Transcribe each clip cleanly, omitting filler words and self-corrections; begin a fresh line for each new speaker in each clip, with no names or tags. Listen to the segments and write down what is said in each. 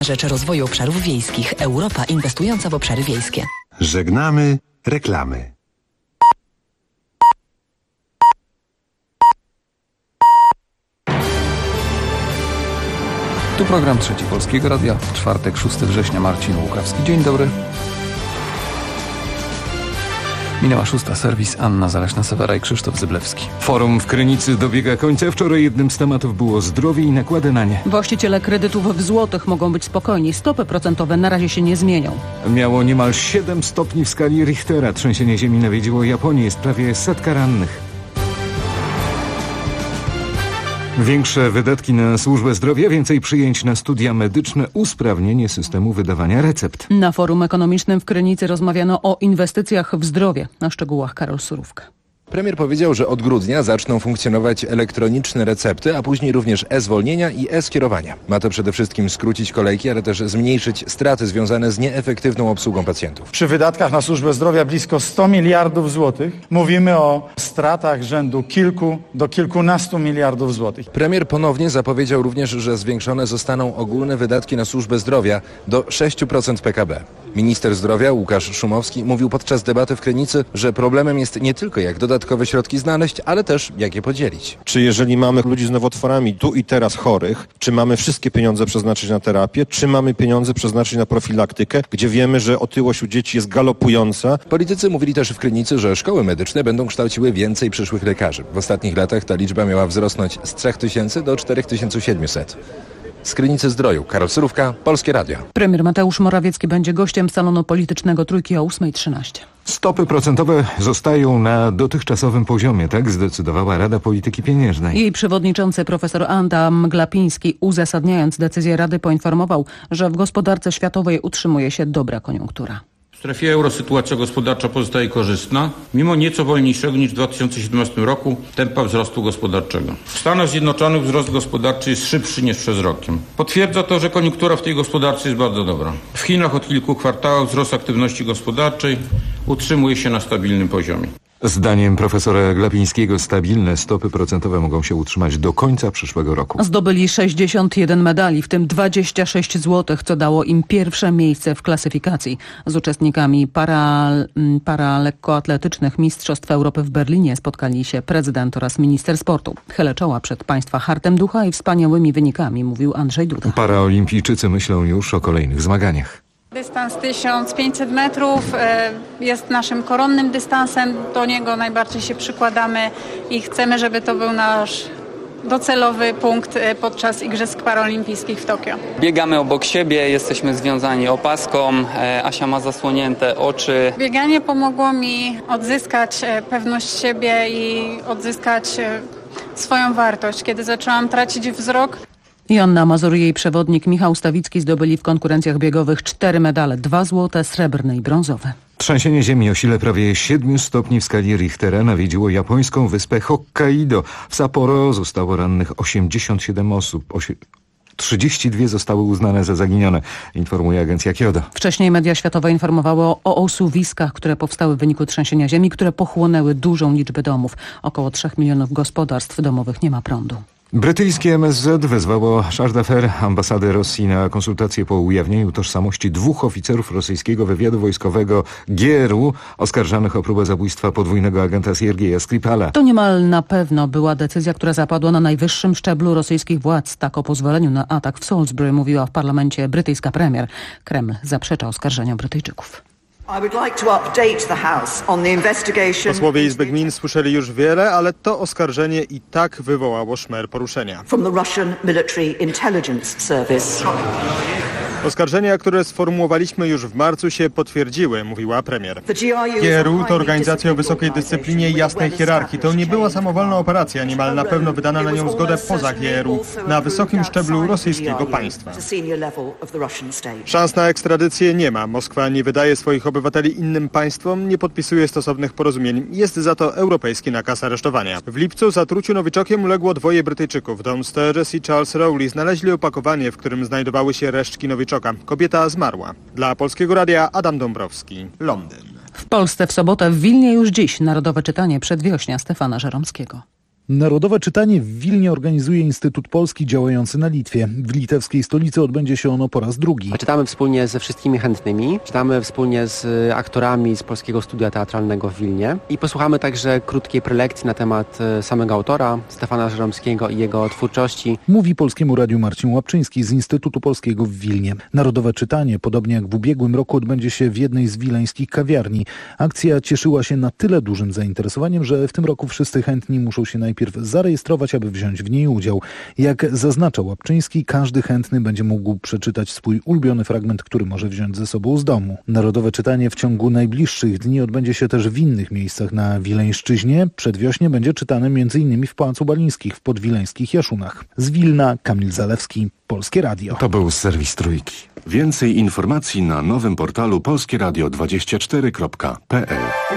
Rzecz rozwoju obszarów wiejskich. Europa inwestująca w obszary wiejskie.
Żegnamy reklamy.
Tu program Trzeci Polskiego Radia. W czwartek, 6 września, Marcin Łukawski. Dzień dobry. Minęła 6. Serwis, Anna Zaleśna-Sewera i Krzysztof Zyblewski.
Forum w Krynicy dobiega końca. Wczoraj jednym z tematów było zdrowie i nakłady na nie.
Właściciele kredytów w złotych mogą być spokojni. Stopy procentowe na razie się nie zmienią.
Miało niemal 7 stopni w skali Richtera. Trzęsienie ziemi nawiedziło Japonię. Jest prawie 100 rannych. Większe wydatki na służbę zdrowia, więcej przyjęć na studia medyczne, usprawnienie systemu wydawania recept.
Na forum ekonomicznym w Krynicy rozmawiano o inwestycjach w zdrowie. Na szczegółach Karol Surówka.
Premier powiedział, że od grudnia zaczną funkcjonować elektroniczne recepty, a później również e-zwolnienia i e-skierowania. Ma to przede wszystkim skrócić kolejki, ale też zmniejszyć straty związane z nieefektywną obsługą pacjentów.
Przy wydatkach na służbę zdrowia blisko 100 miliardów złotych mówimy o stratach rzędu kilku do kilkunastu miliardów złotych.
Premier ponownie zapowiedział również, że zwiększone zostaną ogólne wydatki na służbę zdrowia do 6% PKB. Minister zdrowia Łukasz Szumowski mówił podczas debaty w Krynicy, że problemem jest nie tylko jak dodatkowe środki znaleźć, ale też jak je podzielić.
Czy jeżeli mamy ludzi z nowotworami tu i teraz chorych, czy mamy wszystkie pieniądze przeznaczyć na terapię, czy mamy pieniądze przeznaczyć na profilaktykę, gdzie wiemy, że otyłość u dzieci jest galopująca.
Politycy mówili też w Krynicy, że szkoły medyczne będą kształciły więcej przyszłych lekarzy. W ostatnich latach ta liczba miała wzrosnąć z 3000 do 4700. Z Krynicy Zdroju, Karol Surówka, Polskie Radio.
Premier Mateusz Morawiecki będzie gościem salonu politycznego Trójki o 8:13.
Stopy procentowe zostają na dotychczasowym poziomie, tak zdecydowała Rada Polityki Pieniężnej.
Jej przewodniczący profesor Adam Glapiński, uzasadniając decyzję Rady, poinformował, że w gospodarce światowej utrzymuje się dobra koniunktura.
W strefie euro sytuacja gospodarcza pozostaje korzystna, mimo nieco wolniejszego niż w 2017 roku tempa wzrostu gospodarczego. W Stanach Zjednoczonych wzrost gospodarczy jest szybszy niż przed rokiem. Potwierdza to, że koniunktura w tej gospodarce jest bardzo dobra. W Chinach od kilku kwartałów wzrost aktywności gospodarczej utrzymuje się na stabilnym poziomie.
Zdaniem profesora Glapińskiego stabilne stopy procentowe mogą się utrzymać do końca przyszłego roku.
Zdobyli 61 medali, w tym 26 złotych, co dało im pierwsze miejsce w klasyfikacji. Z uczestnikami paralekkoatletycznych Mistrzostw Europy w Berlinie spotkali się prezydent oraz minister sportu. Chylę czoła przed państwa hartem ducha i wspaniałymi wynikami, mówił Andrzej Duda.
Paraolimpijczycy myślą już o kolejnych zmaganiach.
Dystans 1500 metrów jest naszym koronnym dystansem. Do niego najbardziej się przykładamy i chcemy, żeby to był nasz docelowy punkt podczas Igrzysk Paraolimpijskich w Tokio.
Biegamy obok siebie, jesteśmy związani opaską. Asia ma zasłonięte oczy.
Bieganie pomogło mi odzyskać pewność siebie i odzyskać swoją wartość. Kiedy zaczęłam tracić wzrok,
Joanna Mazur i jej przewodnik Michał Stawicki zdobyli w konkurencjach biegowych 4 medale, 2 złote, srebrne i brązowe.
Trzęsienie ziemi o sile prawie 7 stopni w skali Richtera nawiedziło japońską wyspę Hokkaido. W Sapporo zostało rannych 87 osób. 32 zostały uznane za zaginione, informuje agencja Kyodo.
Wcześniej media światowe informowały o osuwiskach, które powstały w wyniku trzęsienia ziemi, które pochłonęły dużą liczbę domów. Około 3 milionów gospodarstw domowych nie ma prądu.
Brytyjskie MSZ wezwało Charge d'Affaires, ambasadę Rosji, na konsultacje po ujawnieniu tożsamości 2 oficerów rosyjskiego wywiadu wojskowego GRU oskarżanych o próbę zabójstwa podwójnego agenta Siergieja Skripala.
To niemal na pewno była decyzja, która zapadła na najwyższym szczeblu rosyjskich władz. Tak o pozwoleniu na atak w Salisbury mówiła w parlamencie brytyjska premier. Kreml zaprzecza oskarżeniom Brytyjczyków.
Posłowie Izby Gmin słyszeli już wiele, ale to oskarżenie i tak wywołało szmer poruszenia. Oskarżenia, które sformułowaliśmy już w marcu, się potwierdziły, mówiła premier. GRU to organizacja o wysokiej dyscyplinie i jasnej hierarchii. To nie była samowolna operacja, niemal na pewno wydana na nią zgodę poza GRU, na wysokim szczeblu rosyjskiego państwa. Szans na ekstradycję nie ma. Moskwa nie wydaje swoich obywateli innym państwom, nie podpisuje stosownych porozumień. Jest za to europejski nakaz aresztowania. W lipcu zatruciu nowiczokiem uległo 2 Brytyjczyków. Dom Sturges i Charles Rowley znaleźli opakowanie, w którym znajdowały się resztki nowiczoka. Kobieta zmarła. Dla Polskiego Radia Adam Dąbrowski, Londyn.
W Polsce w sobotę w Wilnie już dziś narodowe czytanie przedwiośnia Stefana Żeromskiego.
Narodowe czytanie w Wilnie organizuje Instytut Polski działający na Litwie. W litewskiej stolicy odbędzie się ono po raz drugi.
Czytamy wspólnie ze wszystkimi chętnymi, czytamy wspólnie z aktorami z Polskiego Studia Teatralnego w Wilnie i posłuchamy także krótkiej prelekcji na temat samego autora, Stefana Żeromskiego i jego twórczości.
Mówi Polskiemu Radiu Marcin Łapczyński z Instytutu Polskiego w Wilnie. Narodowe czytanie, podobnie jak w ubiegłym roku, odbędzie się w jednej z wileńskich kawiarni. Akcja cieszyła się na tyle dużym zainteresowaniem, że w tym roku wszyscy chętni muszą się najpierw zarejestrować, aby wziąć w niej udział. Jak zaznacza Łapczyński, każdy chętny będzie mógł przeczytać swój ulubiony fragment, który może wziąć ze sobą z domu. Narodowe czytanie w ciągu najbliższych dni odbędzie się też w innych miejscach na Wileńszczyźnie. Przedwiośnie będzie czytane m.in. w Pałacu Balińskich w podwileńskich Jaszunach. Z Wilna Kamil Zalewski, Polskie Radio.
To był serwis Trójki. Więcej informacji na nowym portalu polskieradio24.pl.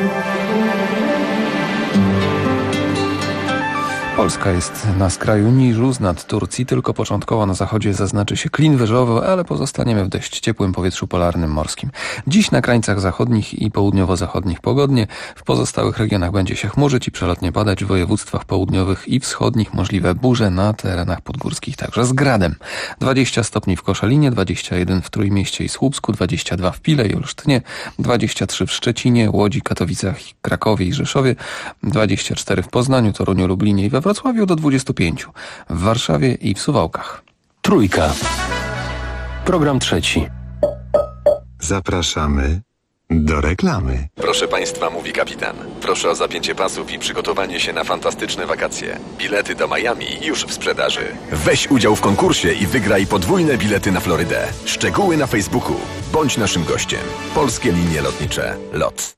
Polska jest na skraju niżu z nad Turcji, tylko początkowo na zachodzie zaznaczy się klin wyżowy, ale pozostaniemy w dość ciepłym powietrzu polarnym morskim. Dziś na krańcach zachodnich i południowo-zachodnich pogodnie, w pozostałych regionach będzie się chmurzyć i przelotnie padać, w województwach południowych i wschodnich możliwe burze, na terenach podgórskich także z gradem. 20 stopni w Koszalinie, 21 w Trójmieście i Słupsku, 22 w Pile i Olsztynie, 23 w Szczecinie, Łodzi, Katowicach, Krakowie i Rzeszowie, 24 w Poznaniu, Toruniu, Lublinie i we Wrocławiu do 25, w Warszawie i w Suwałkach.
Trójka. Program trzeci.
Zapraszamy do reklamy.
Proszę Państwa, mówi kapitan. Proszę o zapięcie pasów i przygotowanie się na fantastyczne wakacje. Bilety do Miami już w sprzedaży. Weź udział w konkursie i wygraj podwójne bilety na Florydę. Szczegóły na Facebooku. Bądź naszym gościem. Polskie Linie Lotnicze LOT.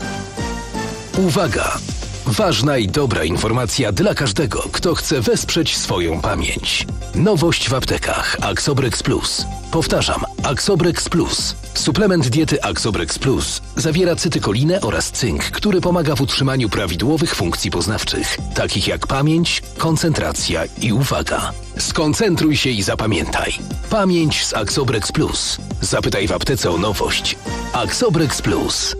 Uwaga! Ważna i dobra informacja dla każdego, kto chce wesprzeć swoją pamięć. Nowość w aptekach Axobrex Plus. Powtarzam, Axobrex Plus. Suplement diety Axobrex Plus zawiera cytykolinę oraz cynk, który pomaga w utrzymaniu prawidłowych funkcji poznawczych, takich jak pamięć, koncentracja i uwaga. Skoncentruj się i zapamiętaj. Pamięć z Axobrex Plus. Zapytaj w aptece o nowość. Axobrex Plus.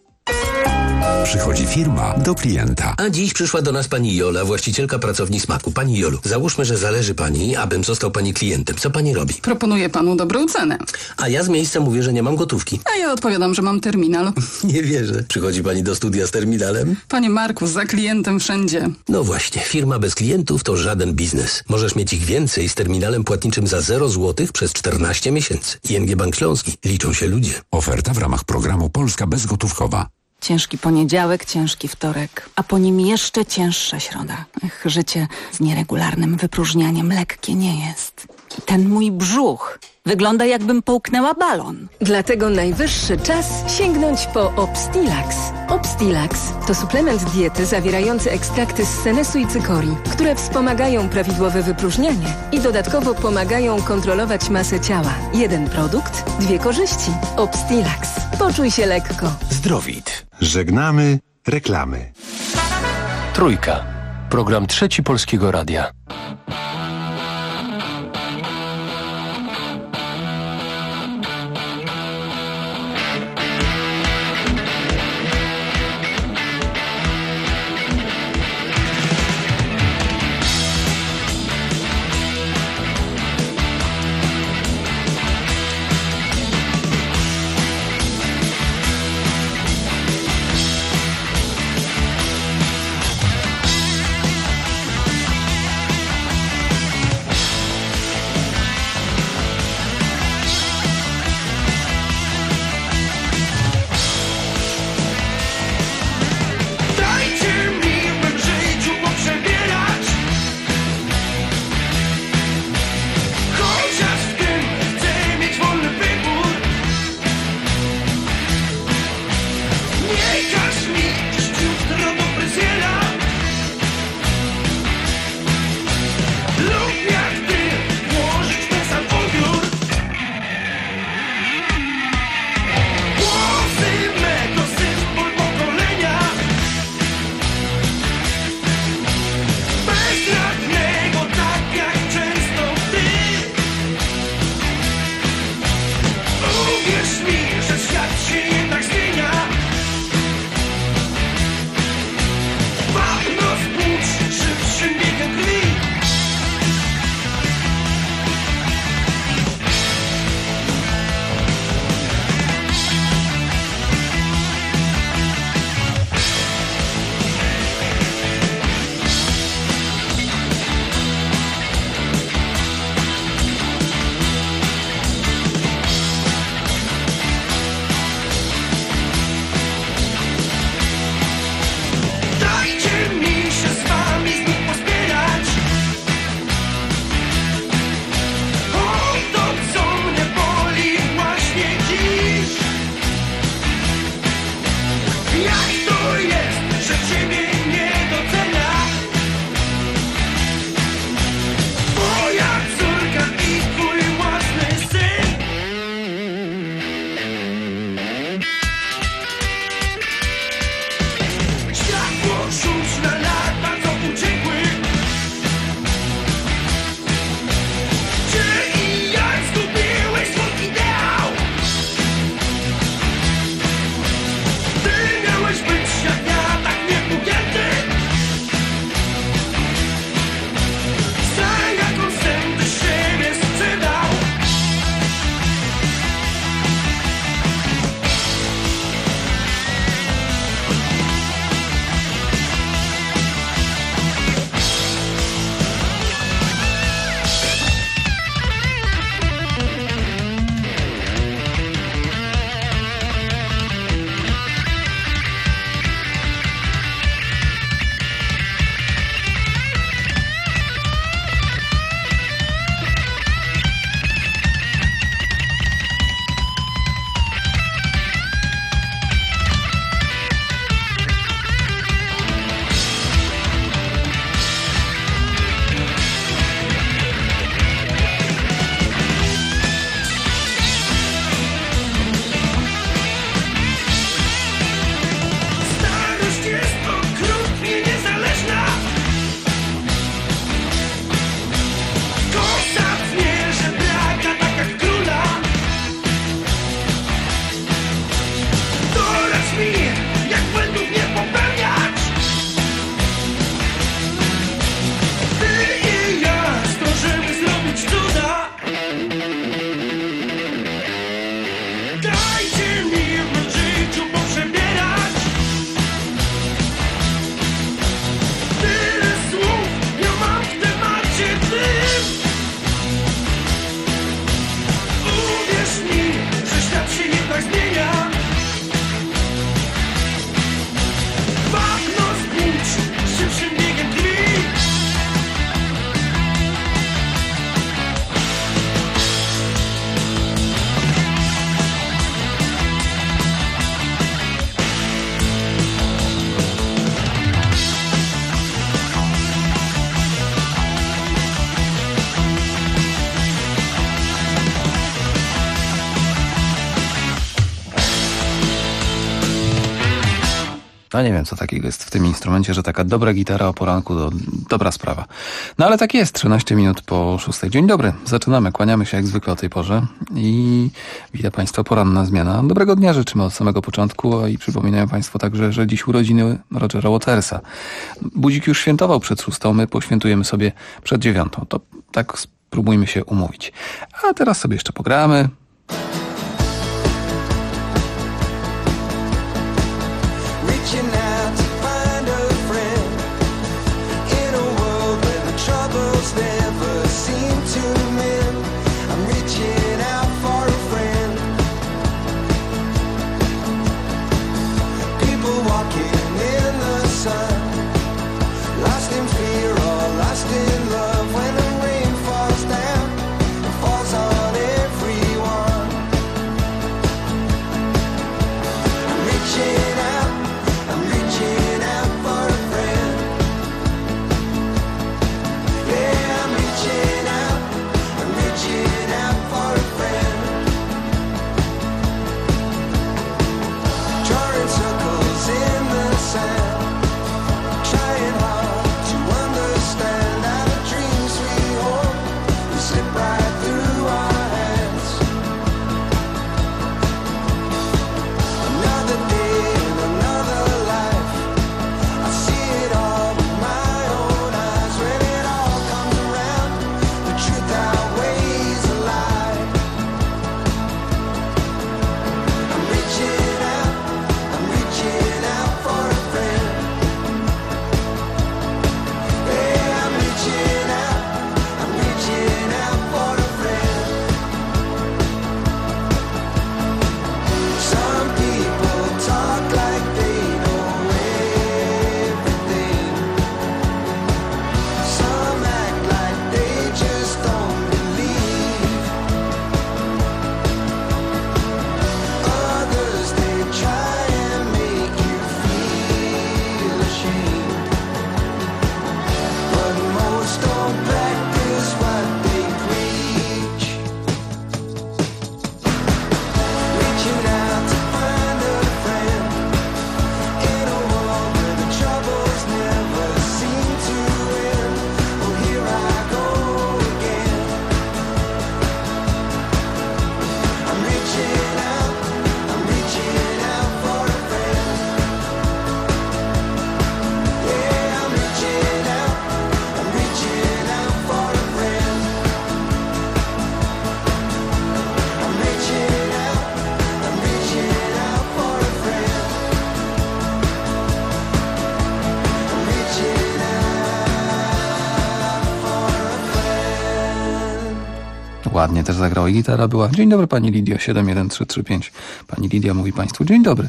Przychodzi firma do klienta. A dziś przyszła do nas pani Jola, właścicielka pracowni Smaku. Pani Jolu, załóżmy, że zależy pani, abym został pani klientem. Co pani robi?
Proponuję panu dobrą cenę.
A ja z miejsca mówię, że nie mam gotówki.
A ja odpowiadam, że mam terminal.
Nie wierzę. Przychodzi pani do studia z terminalem?
Panie Marku, za klientem wszędzie.
No właśnie, firma bez klientów to żaden biznes. Możesz mieć ich więcej z terminalem płatniczym za 0 zł przez 14 miesięcy. ING Bank Śląski. Liczą się ludzie.
Oferta w ramach programu Polska Bezgotówkowa.
Ciężki poniedziałek, ciężki wtorek, a po nim jeszcze cięższa środa. Życie z nieregularnym wypróżnianiem lekkie nie jest. Ten mój brzuch wygląda, jakbym połknęła balon.
Dlatego najwyższy czas sięgnąć po Obstilax. Obstilax to suplement diety zawierający ekstrakty z senesu i cykorii, które wspomagają prawidłowe wypróżnianie i dodatkowo pomagają kontrolować masę ciała. Jeden produkt, 2 korzyści. Obstilax. Poczuj się lekko.
Zdrowit. Żegnamy reklamy.
Trójka. Program trzeci Polskiego Radia.
No nie wiem, co takiego jest w tym instrumencie, że taka dobra gitara o poranku to dobra sprawa. No ale tak jest, 13 minut po 6. Dzień dobry, zaczynamy, kłaniamy się jak zwykle o tej porze i witam Państwa, poranna zmiana. Dobrego dnia życzymy od samego początku i przypominają Państwo także, że dziś urodziny Rogera Watersa. Budzik już świętował przed 6, my poświętujemy sobie przed 9. To tak spróbujmy się umówić. A teraz sobie jeszcze pogramy. Ładnie też zagrała i gitara była. Dzień dobry Pani Lidio, 71335. Pani Lidia mówi Państwu dzień dobry.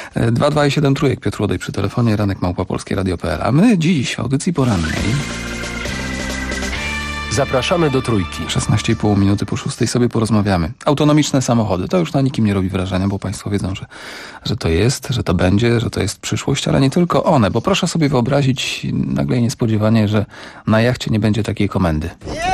227 trójek, Piotr Łodej przy telefonie, ranek@polskieradio.pl. A my dziś w audycji porannej
zapraszamy do Trójki.
16,5 minuty po 6 sobie porozmawiamy. Autonomiczne samochody. To już na nikim nie robi wrażenia, bo Państwo wiedzą, że to jest, że to będzie, że to jest przyszłość, ale nie tylko one, bo proszę sobie wyobrazić nagle i niespodziewanie, że na jachcie nie będzie takiej komendy.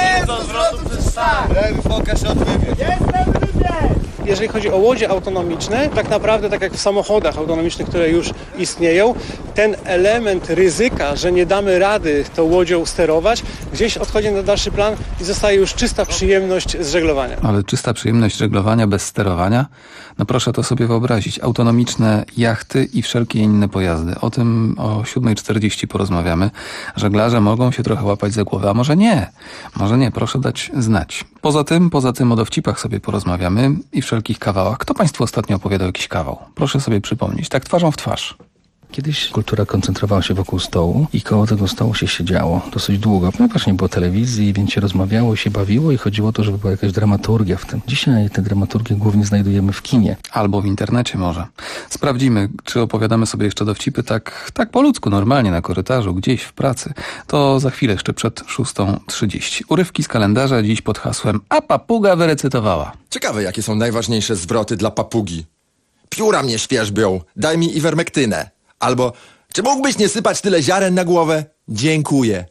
Jeżeli chodzi o łodzie autonomiczne, tak naprawdę tak jak w samochodach autonomicznych, które już istnieją, ten element ryzyka, że nie damy rady tą łodzią sterować, gdzieś odchodzi na dalszy plan i zostaje już czysta przyjemność z żeglowania.
Ale czysta przyjemność żeglowania bez sterowania? No proszę to sobie wyobrazić. Autonomiczne jachty i wszelkie inne pojazdy. O tym o 7:40 porozmawiamy. Żeglarze mogą się trochę łapać za głowę, a może nie. Może nie, proszę dać znać. Poza tym o dowcipach sobie porozmawiamy i wszelkich kawałach. Kto Państwu ostatnio opowiadał jakiś kawał? Proszę sobie przypomnieć, tak twarzą w twarz.
Kiedyś kultura koncentrowała się wokół stołu i koło tego stołu się siedziało dosyć długo, ponieważ nie było telewizji, więc się rozmawiało, się bawiło i chodziło o to, żeby była jakaś dramaturgia w tym. Dzisiaj tę dramaturgię głównie znajdujemy w kinie.
Albo w internecie może. Sprawdzimy, czy opowiadamy sobie jeszcze dowcipy tak po ludzku, normalnie na korytarzu, gdzieś w pracy. To za chwilę, jeszcze przed 6:30. Urywki z kalendarza dziś pod hasłem „A papuga wyrecytowała”.
Ciekawe, jakie są najważniejsze zwroty dla papugi. Pióra mnie świerzbią, daj mi iwermektynę. Albo, czy mógłbyś nie sypać tyle ziaren na głowę? Dziękuję.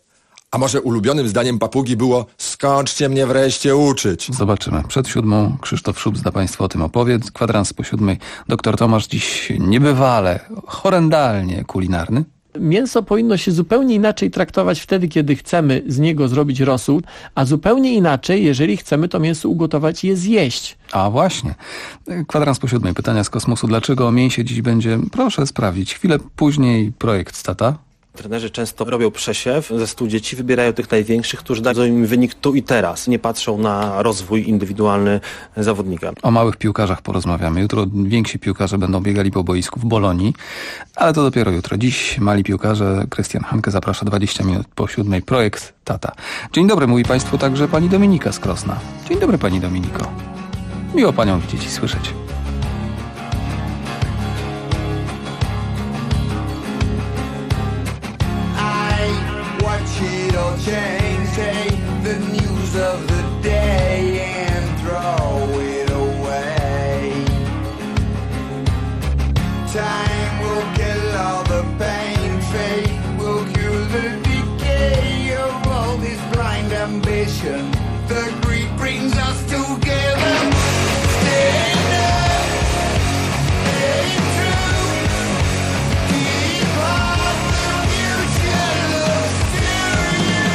A może ulubionym zdaniem papugi było skończcie mnie wreszcie uczyć?
Zobaczymy. Przed 7 Krzysztof Szubzda Państwu o tym opowie. Kwadrans po 7 dr Tomasz dziś niebywale, horrendalnie kulinarny.
Mięso powinno się zupełnie inaczej traktować wtedy, kiedy chcemy z niego zrobić rosół, a zupełnie inaczej, jeżeli chcemy to mięso ugotować i je zjeść.
A właśnie. Kwadrans po 7. Pytania z kosmosu. Dlaczego o mięsie dziś będzie? Proszę sprawdzić. Chwilę później projekt Tata.
Trenerzy często robią przesiew ze 100 dzieci, wybierają tych największych, którzy dają im wynik tu i teraz. Nie patrzą na rozwój indywidualny zawodnika.
O małych piłkarzach porozmawiamy. Jutro więksi piłkarze będą biegali po boisku w Bolonii, ale to dopiero jutro. Dziś mali piłkarze. Krystian Hanke zaprasza 20 minut po 7. Projekt Tata. Dzień dobry, mówi Państwu także pani Dominika z Krosna. Dzień dobry, pani Dominiko. Miło panią widzieć i słyszeć.
It'll change, take the news of the day and throw it away. Time will kill all the pain, fate will cure the decay of all this blind ambition. The greed brings us together. Stand up, stay true, keep on the future looks to you.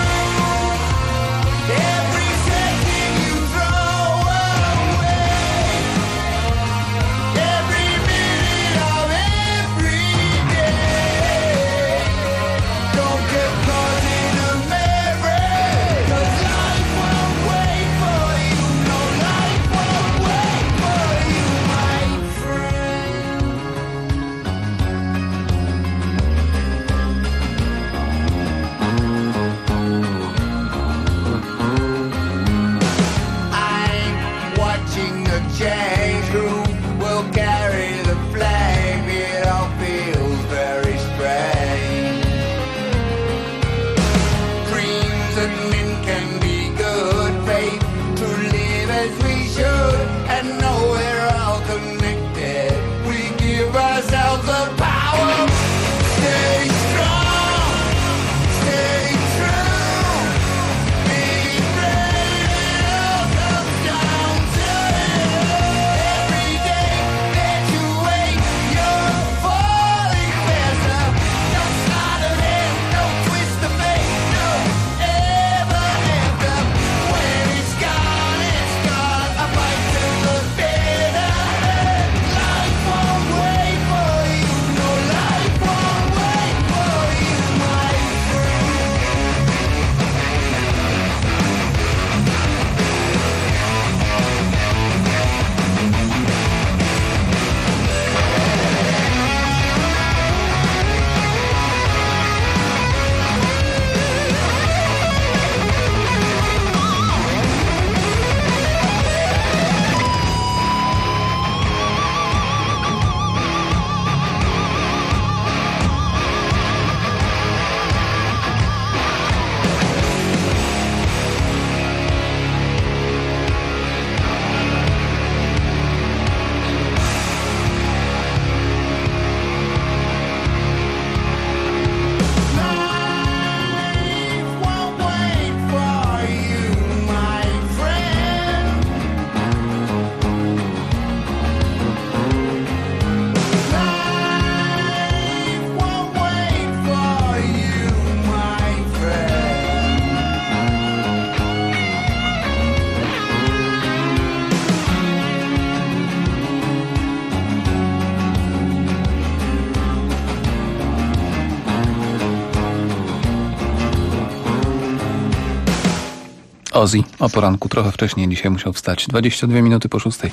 Every second you throw away, every minute of every day. Don't get caught in a memory, 'cause life won't wait for you. No, life won't wait for you, my friend. I'm watching the change. Who will carry the flame? It all feels very strange. Dreams and men can be good. Faith to live as we should, and know we're all connected. We give ourselves the power. Stay strong, stay true. Be brave, it all comes down to it. Every day that you wait, you're falling faster. Don't start again, don't twist the fate, no, ever after. When it's gone, a fight to the bitter end. Life won't wait for you, no, life won't wait for you, my friend.
Ozzy o poranku, trochę wcześniej dzisiaj musiał wstać. 22 minuty po 6.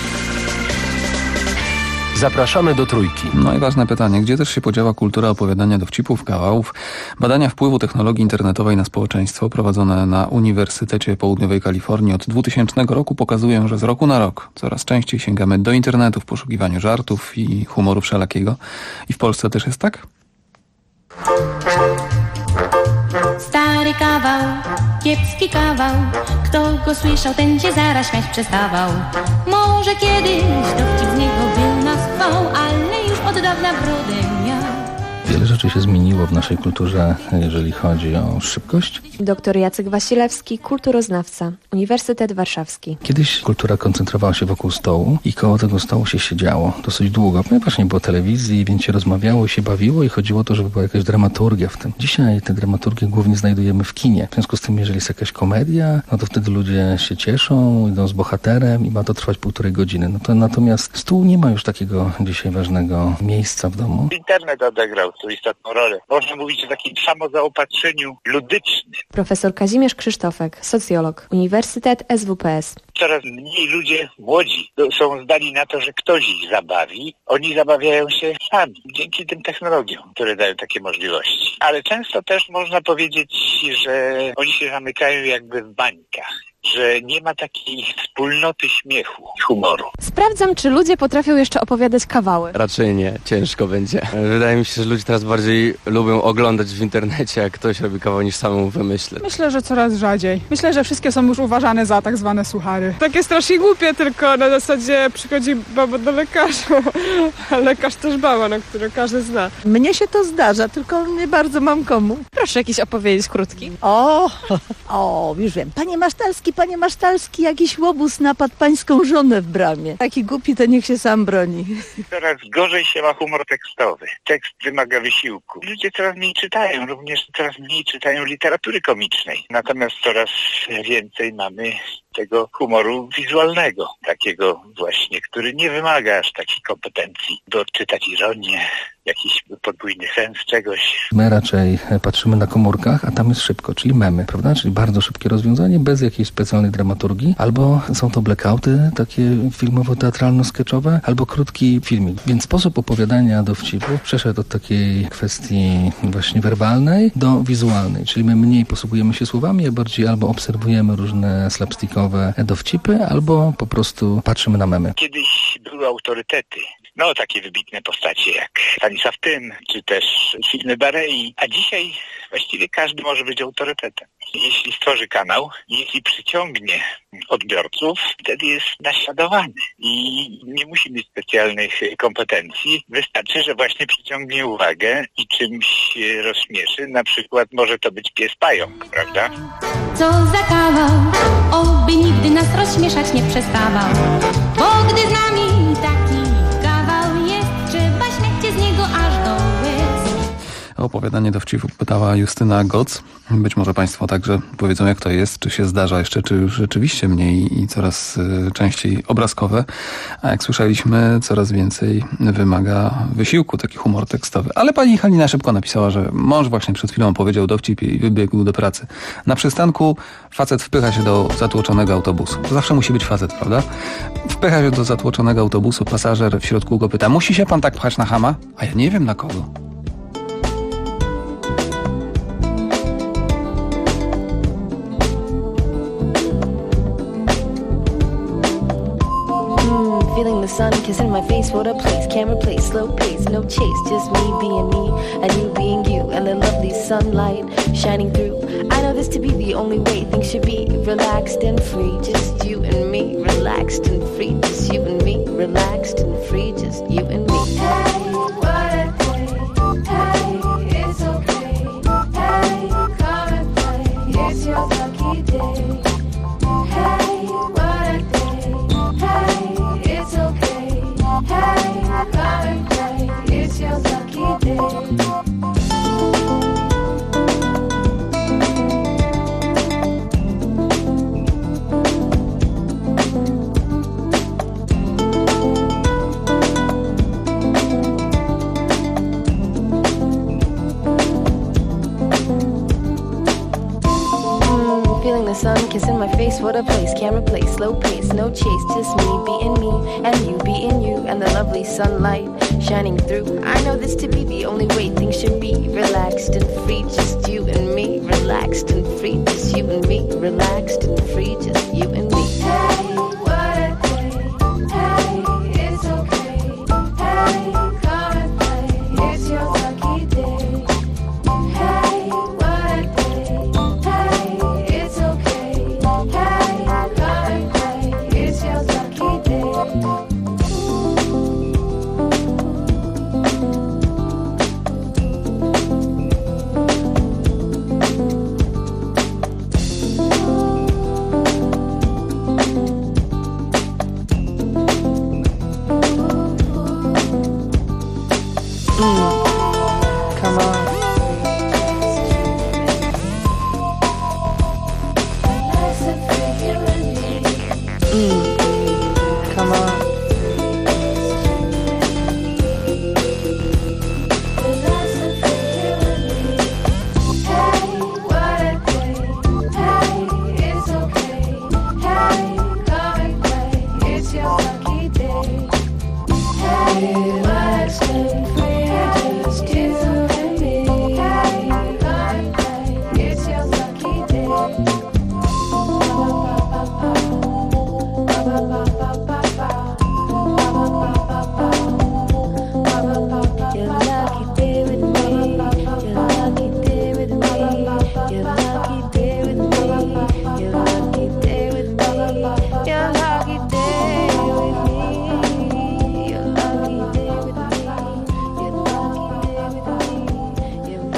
Zapraszamy do Trójki.
No i ważne pytanie, gdzie też się podziała kultura opowiadania dowcipów, kawałów? Badania wpływu technologii internetowej na społeczeństwo prowadzone na Uniwersytecie Południowej Kalifornii od 2000 roku pokazują, że z roku na rok coraz częściej sięgamy do internetu w poszukiwaniu żartów i humoru wszelakiego. I w Polsce też jest tak?
Stary kawał, kiepski kawał, kto go słyszał, ten się zaraz śmiać przestawał. Może kiedyś dowcip z niego był na schwał, ale już od dawna brodę miał.
Wiele rzeczy Co się zmieniło w naszej kulturze, jeżeli chodzi o szybkość?
Dr Jacek Wasilewski, kulturoznawca, Uniwersytet Warszawski.
Kiedyś kultura koncentrowała się wokół stołu i koło tego stołu się siedziało dosyć długo, ponieważ nie było telewizji, więc się rozmawiało, się bawiło i chodziło o to, żeby była jakaś dramaturgia w tym. Dzisiaj tę dramaturgię głównie znajdujemy w kinie. W związku z tym, jeżeli jest jakaś komedia, no to wtedy ludzie się cieszą, idą z bohaterem i ma to trwać 1,5 godziny. No to natomiast stół nie ma już takiego dzisiaj ważnego miejsca w domu.
Internet odegrał tu istotną rolę. Można mówić o takim samozaopatrzeniu ludycznym.
Profesor Kazimierz Krzysztofek, socjolog, Uniwersytet SWPS.
Coraz mniej ludzie młodzi są zdani na to, że ktoś ich zabawi. Oni zabawiają się sami dzięki tym technologiom, które dają takie możliwości. Ale często też można powiedzieć, że oni się zamykają jakby w bańkach, że nie ma takiej wspólnoty śmiechu i humoru.
Sprawdzam, czy ludzie potrafią jeszcze opowiadać kawały.
Raczej nie, ciężko będzie. Wydaje mi się, że ludzie teraz bardziej lubią oglądać w internecie, jak ktoś robi kawał, niż samemu wymyśleć.
Myślę, że coraz rzadziej. Myślę, że wszystkie są już uważane za tak zwane suchary. Takie strasznie głupie, tylko na zasadzie przychodzi baba do lekarza, a lekarz też baba, który każdy zna.
Mnie się to zdarza, tylko nie bardzo mam komu.
Proszę jakiś opowiedzieć krótki.
Już wiem. Panie Masztalski, jakiś łobuz napadł pańską żonę w bramie. Taki głupi, to niech się sam broni.
Coraz gorzej się ma humor tekstowy. Tekst wymaga wysiłku. Ludzie coraz mniej czytają, również coraz mniej czytają literatury komicznej. Natomiast coraz więcej mamy tego humoru wizualnego, takiego właśnie, który nie wymaga aż takiej kompetencji, by odczytać ironię, jakiś podwójny sens czegoś.
My raczej patrzymy na komórkach, a tam jest szybko, czyli memy, prawda? Czyli bardzo szybkie rozwiązanie, bez jakiejś specjalnej dramaturgii, albo są to blackouty, takie filmowo-teatralno-sketchowe, albo krótki filmik. Więc sposób opowiadania dowcipów przeszedł od takiej kwestii właśnie werbalnej do wizualnej, czyli my mniej posługujemy się słowami, a bardziej albo obserwujemy różne slapstickowe dowcipy, albo po prostu patrzymy na memy.
Kiedyś były autorytety, takie wybitne postacie jak Stanisław Tym, czy też filmy Barei, a dzisiaj właściwie każdy może być autorytetem. Jeśli stworzy kanał, jeśli przyciągnie odbiorców, wtedy jest naśladowany i nie musi mieć specjalnych kompetencji. Wystarczy, że właśnie przyciągnie uwagę i czymś rozśmieszy. Na przykład może to być pies pająk, prawda?
Co za kawał, oby nigdy nas rozśmieszać nie przestawał, bo gdy z nami taki kawał jest, trzeba śmiać się z niego aż do łez.
O opowiadanie dowcipów pytała Justyna Goc. Być może Państwo także powiedzą, jak to jest, czy się zdarza jeszcze, czy już rzeczywiście mniej i coraz częściej obrazkowe. A jak słyszeliśmy, coraz więcej wymaga wysiłku taki humor tekstowy. Ale pani Halina szybko napisała, że mąż właśnie przed chwilą powiedział dowcip i wybiegł do pracy. Na przystanku facet wpycha się do zatłoczonego autobusu. To zawsze musi być facet, prawda? Wpycha się do zatłoczonego autobusu, pasażer w środku go pyta: musi się pan tak pchać na chama? A ja nie wiem na kogo.
Feeling the sun kissing my face, what a place, can't replace, slow pace, no chase, just me being me, and you being you, and the lovely sunlight shining through. I know this to be the only way things should be, relaxed and free, just you and me, relaxed and free, just you and me, relaxed and free, just you and me. Hey, what a day, hey, it's okay, hey, come and play, it's your lucky day. Hey, what a day, hey, it's okay, hey, come and play, it's your lucky day. Feeling the sun kissing my face, what a place, can't replace, slow pace, no chase, just me being me, and you being you, and the lovely sunlight shining through. I know this to be the only way things should be, relaxed and free, just you and me, relaxed and free, just you and me, relaxed and free, just you and me. Hey, what a day, hey, it's okay, hey, come and play, it's your lucky day. Hey, what a day, hey, it's okay, hey, come and play, it's your lucky day.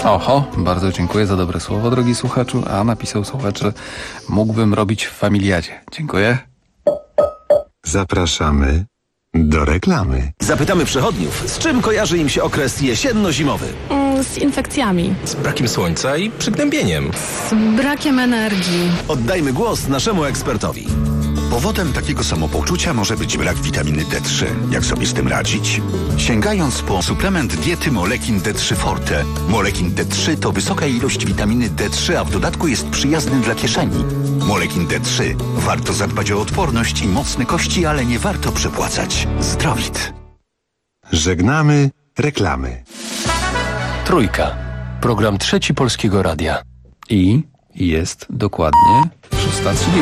Oho, bardzo dziękuję za dobre słowo, drogi słuchaczu. A napisał słuchacz, że mógłbym robić w familiadzie. Dziękuję.
Zapraszamy do reklamy.
Zapytamy przechodniów, z czym kojarzy im się okres jesienno-zimowy?
Z infekcjami.
Z brakiem słońca i przygnębieniem.
Z brakiem energii.
Oddajmy głos naszemu ekspertowi.
Powodem takiego samopoczucia może być brak witaminy D3. Jak sobie z tym radzić? Sięgając po suplement diety Molekin D3 Forte. Molekin D3 to wysoka ilość witaminy D3, a w dodatku jest przyjazny dla kieszeni. Molekin D3. Warto zadbać o odporność i mocne kości, ale nie warto przepłacać. Zdrowit.
Żegnamy reklamy.
Trójka. Program Trzeci Polskiego Radia.
I jest dokładnie 6:30.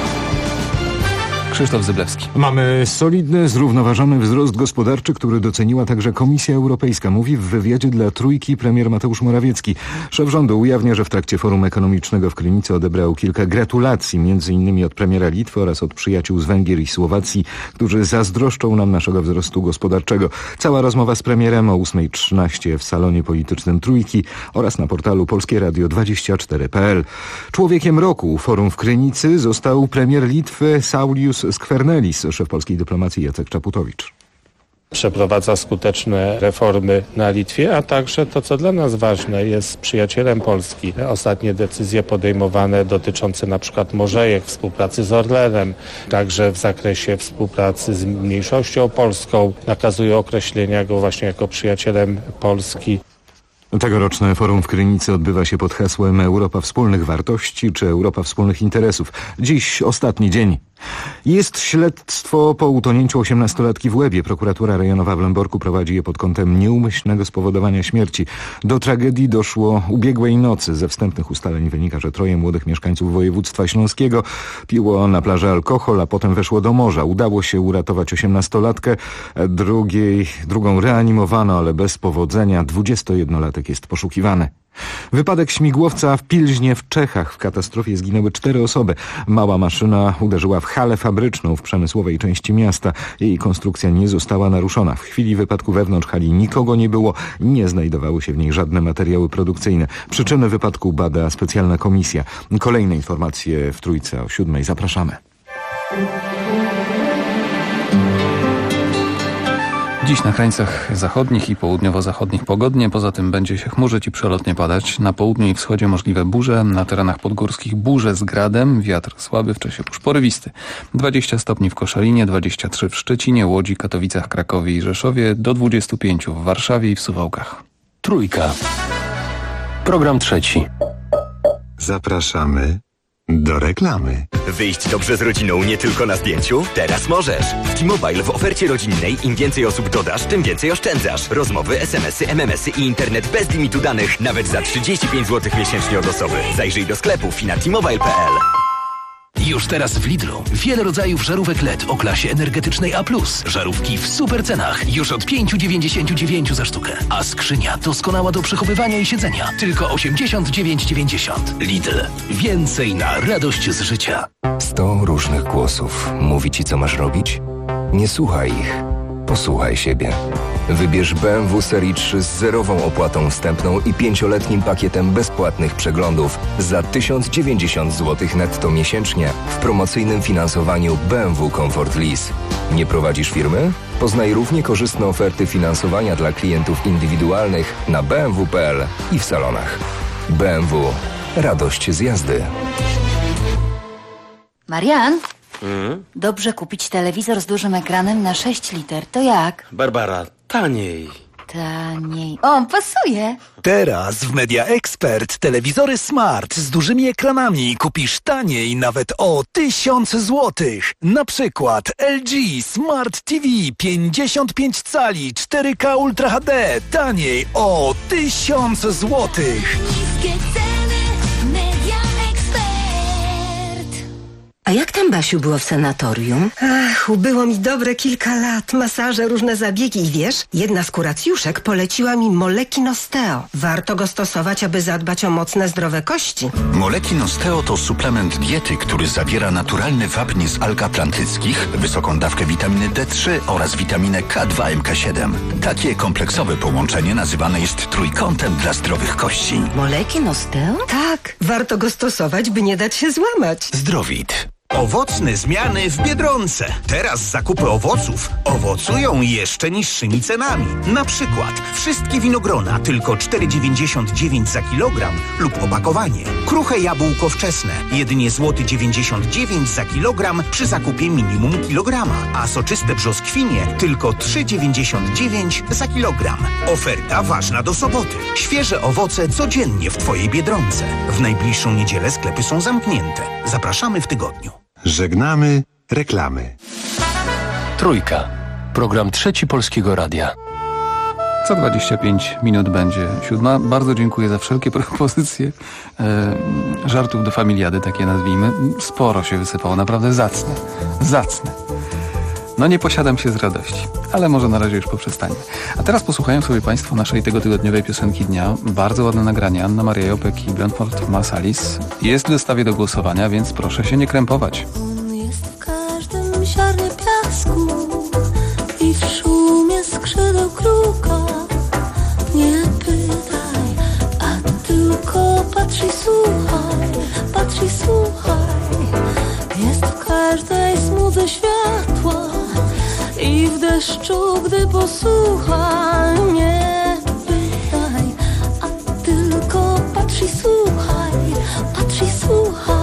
Krzysztof Zyblewski.
Mamy solidny, zrównoważony wzrost gospodarczy, który doceniła także Komisja Europejska. Mówi w wywiadzie dla Trójki premier Mateusz Morawiecki. Szef rządu ujawnia, że w trakcie forum ekonomicznego w Krynicy odebrał kilka gratulacji, m.in. od premiera Litwy oraz od przyjaciół z Węgier i Słowacji, którzy zazdroszczą nam naszego wzrostu gospodarczego. Cała rozmowa z premierem o 8:13 w salonie politycznym Trójki oraz na portalu polskieradio24.pl. Człowiekiem roku forum w Krynicy został premier Litwy Saulius Skvernelis, szef polskiej dyplomacji Jacek Czaputowicz.
Przeprowadza skuteczne reformy na Litwie, a także to, co dla nas ważne, jest przyjacielem Polski. Ostatnie decyzje podejmowane dotyczące na przykład Morzejek, współpracy z Orlenem, także w zakresie współpracy z mniejszością polską, nakazuje określenia go właśnie jako przyjacielem Polski.
Tegoroczne forum w Krynicy odbywa się pod hasłem Europa wspólnych wartości czy Europa wspólnych interesów. Dziś ostatni dzień. Jest śledztwo po utonięciu 18-latki w Łebie. Prokuratura rejonowa w Lęborku prowadzi je pod kątem nieumyślnego spowodowania śmierci. Do tragedii doszło ubiegłej nocy. Ze wstępnych ustaleń wynika, że 3 młodych mieszkańców województwa śląskiego piło na plaży alkohol, a potem weszło do morza. Udało się uratować 18-latkę, drugą reanimowano, ale bez powodzenia. 21-latek jest poszukiwany. Wypadek śmigłowca w Pilźnie w Czechach. W katastrofie zginęły 4 osoby. Mała maszyna uderzyła w halę fabryczną w przemysłowej części miasta. Jej konstrukcja nie została naruszona. W chwili wypadku wewnątrz hali nikogo nie było. Nie znajdowały się w niej żadne materiały produkcyjne. Przyczyny wypadku bada specjalna komisja. Kolejne informacje w Trójce o 7:00. Zapraszamy.
Dziś na krańcach zachodnich i południowo-zachodnich pogodnie, poza tym będzie się chmurzyć i przelotnie padać. Na południu i wschodzie możliwe burze, na terenach podgórskich burze z gradem, wiatr słaby, w czasie burz porywisty. 20 stopni w Koszalinie, 23 w Szczecinie, Łodzi, Katowicach, Krakowie i Rzeszowie, do 25 w Warszawie i w Suwałkach.
Trójka. Program trzeci.
Zapraszamy do reklamy.
Wyjść dobrze z rodziną nie tylko na zdjęciu? Teraz możesz. W T-Mobile w ofercie rodzinnej im więcej osób dodasz, tym więcej oszczędzasz. Rozmowy, SMS-y, MMS-y i internet bez limitu danych nawet za 35 zł miesięcznie od osoby. Zajrzyj do sklepów i na T-Mobile.pl.
Już teraz w Lidlu wiele rodzajów żarówek LED o klasie energetycznej A+. Żarówki w super cenach, już od 5,99 za sztukę. A skrzynia doskonała do przechowywania i siedzenia. Tylko 89,90. Lidl. Więcej na radość z życia.
100 różnych głosów mówi ci, co masz robić? Nie słuchaj ich. Posłuchaj siebie. Wybierz BMW Serii 3 z zerową opłatą wstępną i 5-letnim pakietem bezpłatnych przeglądów za 1090 zł netto miesięcznie w promocyjnym finansowaniu BMW Comfort Lease. Nie prowadzisz firmy? Poznaj równie korzystne oferty finansowania dla klientów indywidualnych na bmw.pl i w salonach. BMW. Radość z jazdy.
Marian? Dobrze kupić telewizor z dużym ekranem na 6 liter. To jak?
Barbara, taniej.
Taniej. O, pasuje.
Teraz w Media Expert telewizory smart z dużymi ekranami kupisz taniej nawet o 1000 zł. Na przykład LG Smart TV 55 cali 4K Ultra HD taniej o 1000 zł.
Niskie ceny, Media Expert.
A jak tam, Basiu, było w sanatorium?
Ach, ubyło mi dobre kilka lat. Masaże, różne zabiegi i wiesz, jedna z kuracjuszek poleciła mi Molekin Osteo. Warto go stosować, aby zadbać o mocne, zdrowe kości.
Molekin Osteo to suplement diety, który zawiera naturalny wapń z alg atlantyckich, wysoką dawkę witaminy D3 oraz witaminę K2 MK7. Takie kompleksowe połączenie nazywane jest trójkątem dla zdrowych kości.
Molekin Osteo?
Tak, warto go stosować, by nie dać się złamać.
Zdrowit.
Owocne zmiany w Biedronce. Teraz zakupy owoców owocują jeszcze niższymi cenami. Na przykład wszystkie winogrona tylko 4,99 za kilogram lub opakowanie. Kruche jabłko wczesne jedynie złoty 99 za kilogram przy zakupie minimum kilograma, a soczyste brzoskwinie tylko 3,99 za kilogram. Oferta ważna do soboty. Świeże owoce codziennie w Twojej Biedronce. W najbliższą niedzielę sklepy są zamknięte. Zapraszamy w tygodniu.
Żegnamy reklamy.
Trójka. Program Trzeci Polskiego Radia.
Za 25 minut będzie 7. Bardzo dziękuję za wszelkie propozycje żartów do familiady, takie nazwijmy. Sporo się wysypało, naprawdę zacne. No nie posiadam się z radości, ale może na razie już poprzestańmy. A teraz posłuchają sobie Państwo naszej tego tygodniowej piosenki dnia. Bardzo ładne nagranie. Anna Maria Jopek i Blanford Marsalis. Jest w zestawie do głosowania, więc proszę się nie krępować.
On jest w każdym ziarnie piasku i w szumie skrzydeł kruka. Nie pytaj, a tylko patrz i słuchaj, patrz i słuchaj. Jest w każdej smudze światła i w deszczu, gdy posłucha. Nie pytaj, a tylko patrz i słuchaj, patrz i słuchaj.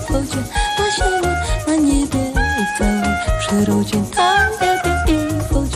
Na niebie i w całej przyrodzie, na niebie i w wodzie.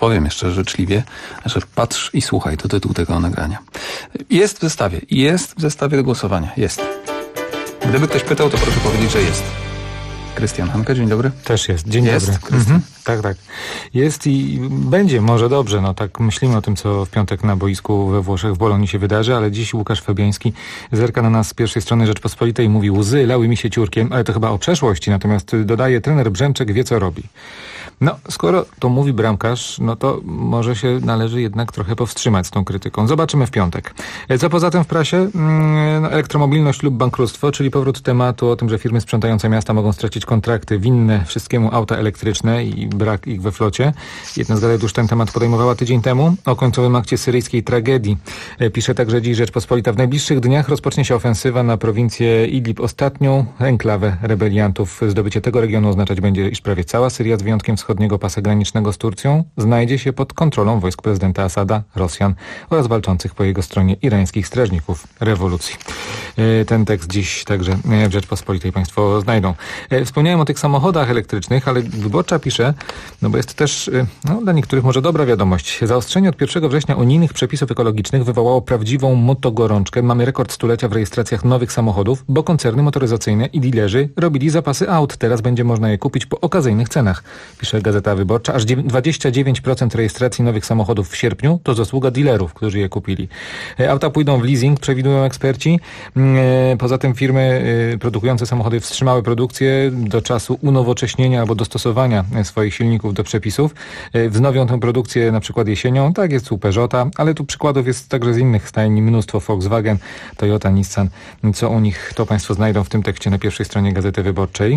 podpowiem jeszcze życzliwie, że Patrz i słuchaj, to tytuł tego nagrania. Jest w zestawie do głosowania, jest. Gdyby ktoś pytał, to proszę powiedzieć, że jest. Krystian Hanka, dzień dobry.
Też jest, dzień dobry.
Krystian.
Tak. Jest i będzie może dobrze, no tak myślimy o tym, co w piątek na boisku we Włoszech w Bolonii się wydarzy, ale dziś Łukasz Fabiański zerka na nas z pierwszej strony Rzeczpospolitej i mówi: łzy lały mi się ciurkiem, ale to chyba o przeszłości, natomiast dodaje: trener Brzęczek wie, co robi. No, skoro to mówi bramkarz, no to może się należy jednak trochę powstrzymać z tą krytyką. Zobaczymy w piątek. Co poza tym w prasie? Elektromobilność lub bankructwo, czyli powrót tematu o tym, że firmy sprzątające miasta mogą stracić kontrakty winne wszystkiemu auta elektryczne i brak ich we flocie. Jedna z gazet już ten temat podejmowała tydzień temu. O końcowym akcie syryjskiej tragedii pisze także dziś Rzeczpospolita. W najbliższych dniach rozpocznie się ofensywa na prowincję Idlib, ostatnią enklawę rebeliantów. Zdobycie tego regionu oznaczać będzie, iż prawie cała Syria z wyjątkiem wschodniego pasa granicznego z Turcją znajdzie się pod kontrolą wojsk prezydenta Asada, Rosjan oraz walczących po jego stronie irańskich strażników rewolucji. Ten tekst dziś także w Rzeczpospolitej Państwo znajdą. Wspomniałem o tych samochodach elektrycznych, ale Wyborcza pisze, no bo jest też dla niektórych może dobra wiadomość. Zaostrzenie od 1 września unijnych przepisów ekologicznych wywołało prawdziwą motogorączkę. Mamy rekord stulecia w rejestracjach nowych samochodów, bo koncerny motoryzacyjne i dilerzy robili zapasy aut. Teraz będzie można je kupić po okazyjnych cenach, pisze Gazeta Wyborcza. Aż 29% rejestracji nowych samochodów w sierpniu to zasługa dealerów, którzy je kupili. Auta pójdą w leasing, przewidują eksperci. Poza tym firmy produkujące samochody wstrzymały produkcję do czasu unowocześnienia albo dostosowania swoich silników do przepisów. Wznowią tę produkcję na przykład jesienią. Tak jest u Peugeota, ale tu przykładów jest także z innych stajni. Mnóstwo: Volkswagen, Toyota, Nissan. Co u nich, to Państwo znajdą w tym tekście na pierwszej stronie Gazety Wyborczej.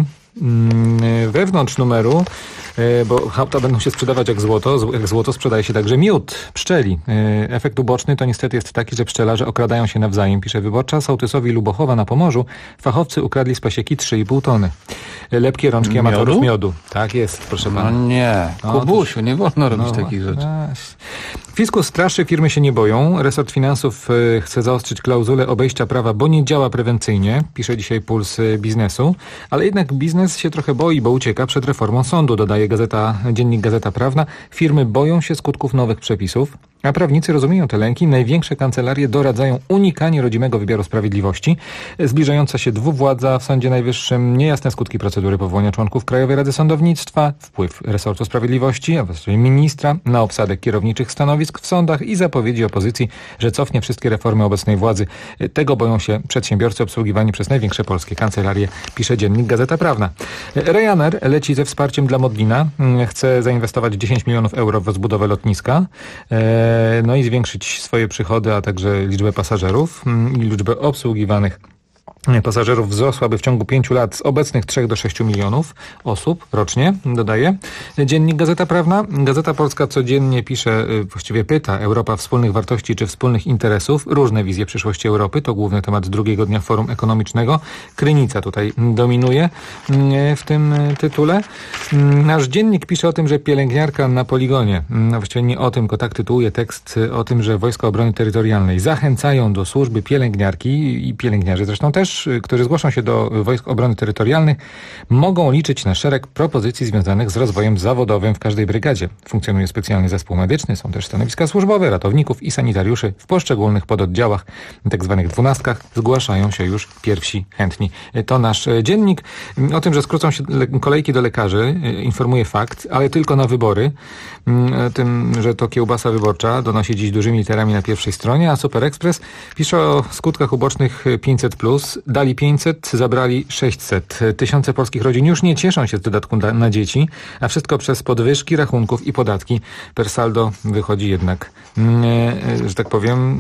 Wewnątrz numeru, bo auta będą się sprzedawać jak złoto. Jak złoto sprzedaje się także miód pszczeli. Efekt uboczny to niestety jest taki, że pszczelarze okradają się nawzajem, pisze Wyborcza. Sołtysowi Lubochowa na Pomorzu fachowcy ukradli z pasieki 3,5 tony. Lepkie rączki amatorów miodu. Tak jest, proszę pana.
No nie, Kubusiu, nie wolno robić takich rzeczy.
Fiskus straszy, firmy się nie boją. Resort Finansów chce zaostrzyć klauzulę obejścia prawa, bo nie działa prewencyjnie, pisze dzisiaj Puls Biznesu. Ale jednak biznes się trochę boi, bo ucieka przed reformą sądu, dodaje dziennik Gazeta Prawna. Firmy boją się skutków nowych przepisów, a prawnicy rozumieją te lęki. Największe kancelarie doradzają unikanie rodzimego wymiaru sprawiedliwości. Zbliżająca się dwuwładza w Sądzie Najwyższym, niejasne skutki procedury powołania członków Krajowej Rady Sądownictwa, wpływ resortu sprawiedliwości, a właściwie ministra na obsadę kierowniczych stanowisk w sądach i zapowiedzi opozycji, że cofnie wszystkie reformy obecnej władzy. Tego boją się przedsiębiorcy obsługiwani przez największe polskie kancelarie, pisze dziennik Gazeta Prawna. Ryanair leci ze wsparciem dla Modlina. Chce zainwestować 10 milionów euro w rozbudowę lotniska. No i zwiększyć swoje przychody, a także liczbę pasażerów i liczbę obsługiwanych pasażerów wzrosłaby w ciągu 5 lat z obecnych 3 do 6 milionów osób rocznie, dodaje dziennik Gazeta Prawna. Gazeta Polska codziennie pisze, właściwie pyta: Europa wspólnych wartości czy wspólnych interesów? Różne wizje przyszłości Europy, to główny temat drugiego dnia Forum Ekonomicznego. Krynica tutaj dominuje w tym tytule. Nasz dziennik pisze o tym, że pielęgniarka na poligonie, właściwie nie o tym, tylko tak tytułuje tekst, o tym, że Wojska Obrony Terytorialnej zachęcają do służby pielęgniarki i pielęgniarze zresztą też, którzy zgłoszą się do Wojsk Obrony Terytorialnych, mogą liczyć na szereg propozycji związanych z rozwojem zawodowym w każdej brygadzie. Funkcjonuje specjalny zespół medyczny, są też stanowiska służbowe, ratowników i sanitariuszy w poszczególnych pododdziałach, tak zwanych 12. Zgłaszają się już pierwsi chętni. To nasz dziennik. O tym, że skrócą się kolejki do lekarzy, informuje Fakt, ale tylko na wybory. O tym, że to kiełbasa wyborcza, donosi dziś dużymi literami na pierwszej stronie, a Super Express pisze o skutkach ubocznych 500+. Dali 500, zabrali 600. Tysiące polskich rodzin już nie cieszą się z dodatku na dzieci, a wszystko przez podwyżki rachunków i podatki. Per saldo wychodzi jednak, że tak powiem,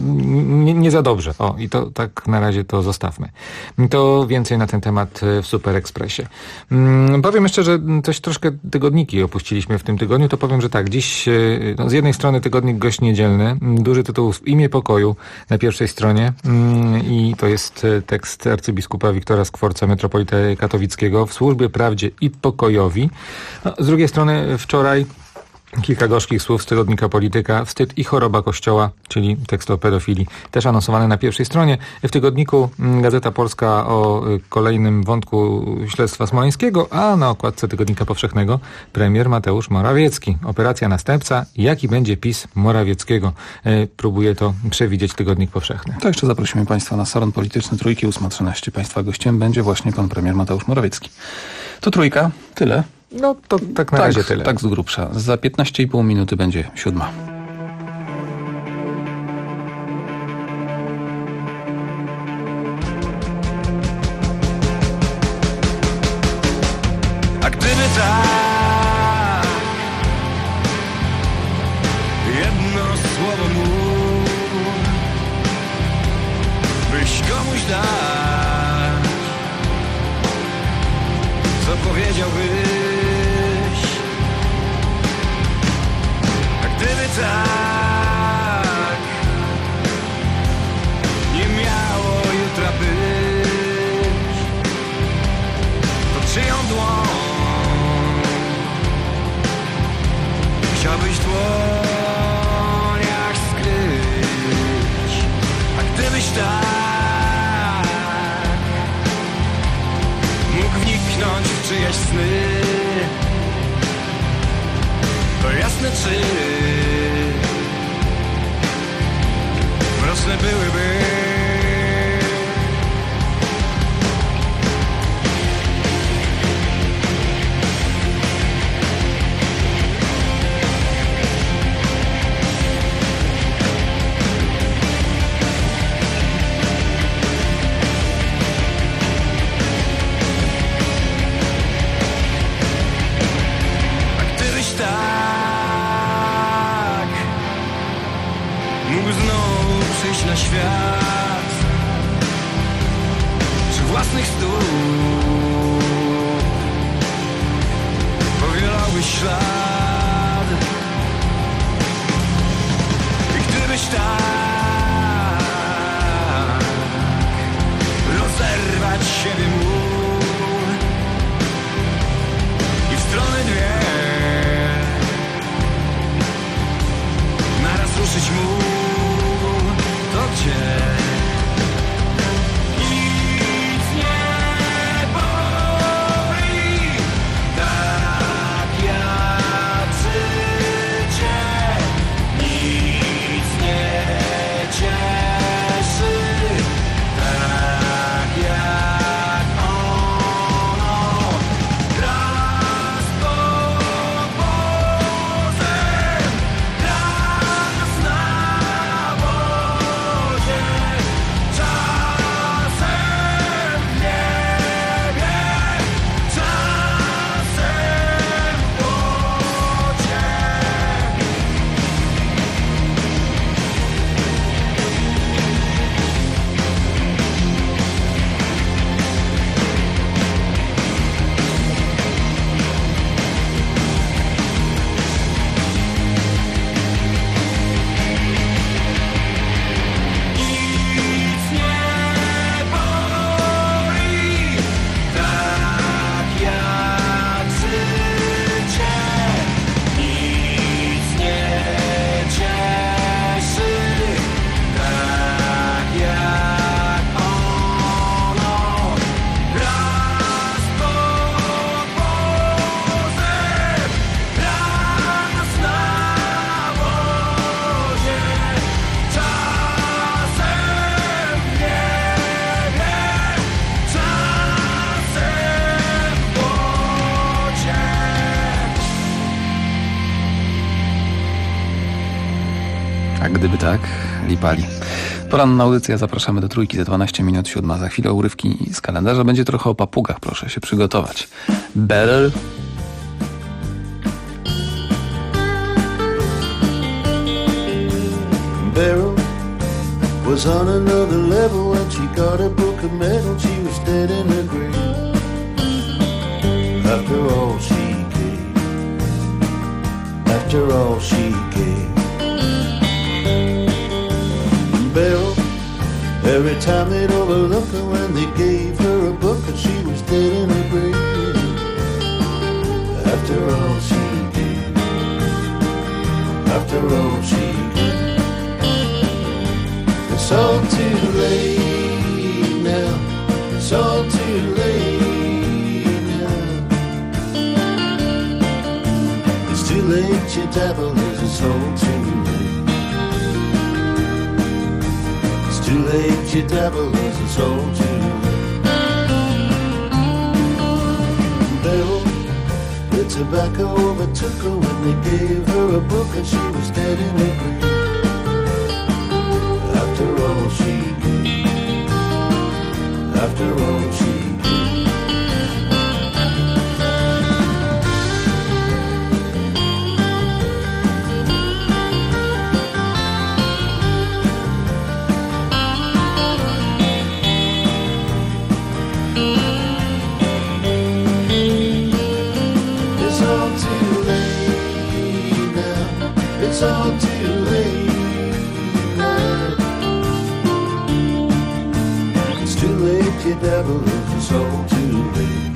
nie za dobrze. I to tak na razie to zostawmy. To więcej na ten temat w Super Expressie. Powiem jeszcze, że coś troszkę tygodniki opuściliśmy w tym tygodniu, to powiem, że tak, dziś z jednej strony tygodnik Gość Niedzielny, duży tytuł W imię pokoju na pierwszej stronie i to jest tekst arcybiskupa Wiktora Skworca, metropolity katowickiego: w służbie prawdzie i pokojowi. Z drugiej strony wczoraj Kilka gorzkich słów z tygodnika Polityka. Wstyd i choroba Kościoła, czyli tekst o pedofilii, też anonsowany na pierwszej stronie. W tygodniku Gazeta Polska o kolejnym wątku śledztwa smoleńskiego, a na okładce Tygodnika Powszechnego premier Mateusz Morawiecki. Operacja następca. Jaki będzie PiS Morawieckiego? Próbuje to przewidzieć Tygodnik Powszechny.
To jeszcze zaprosimy Państwa na salon polityczny Trójki 8:13. Państwa gościem będzie właśnie pan premier Mateusz Morawiecki. To Trójka. Tyle.
No to tak na razie tyle.
Tak z grubsza. Za 15,5 minuty będzie 7.
A gdyby tak, jedno słowo mów, byś komuś dać, co powiedziałbyś? Gdyby tak nie miało jutra być, to czyją dłoń chciałbyś w dłoniach skryć? A gdybyś tak mógł wniknąć w czyjeś sny, to jasne, czy mroczne byłyby. A gdybyś tak mógł znowu przyjść na świat, czy własnych stóp powielałbyś ślad? I gdybyś tak rozerwać siebie mógł i w strony dwie naraz ruszyć mógł, to cię nic nie boli, tak jak życie, nic nie cieszy, tak jak ono. Raz pod wozem, raz na wodzie, czasem w niebie, czasem w wodzie. Nic nie boli, tak jak życie, nic nie cieszy, tak jak ono. Raz pod wozem, raz na wodzie, czasem w niebie, czasem w wodzie.
A gdyby tak, lipali. Poranna audycja, zapraszamy do Trójki za 12 minut 7. Za chwilę urywki z kalendarza. Będzie trochę o papugach, proszę się przygotować. Beryl.
Beryl was on another level when she got a book of medal. She was dead in her grave. After all she gave, after all she gave. Beryl, every time they'd overlook her when they gave her a book, and she was dead in her grave. After all she gave. after all she gave. It's all too late now. It's all too late now. It's too late, you devil, it's all too late. It's too late, you devil, it's all too late. Devil, the tobacco overtook her when they gave her a book and she was dead in her grave. After all she gave, after all she gave. It's all too late now. It's all too late now. It's too late, you devil, it's all too late.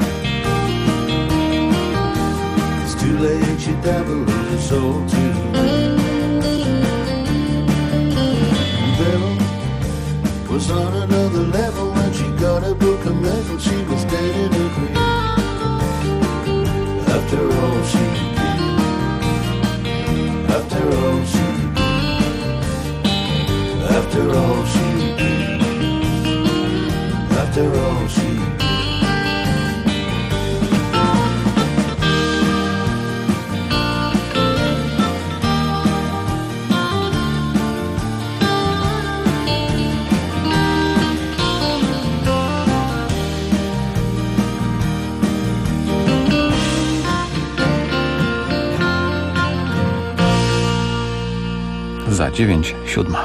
It's too late, you devil, it's all too late. Devil was on another level when she got a book of metal. She was dead in her grave. After all she gave, after all she gave, after all she gave, after all she gave.
Za 9:07.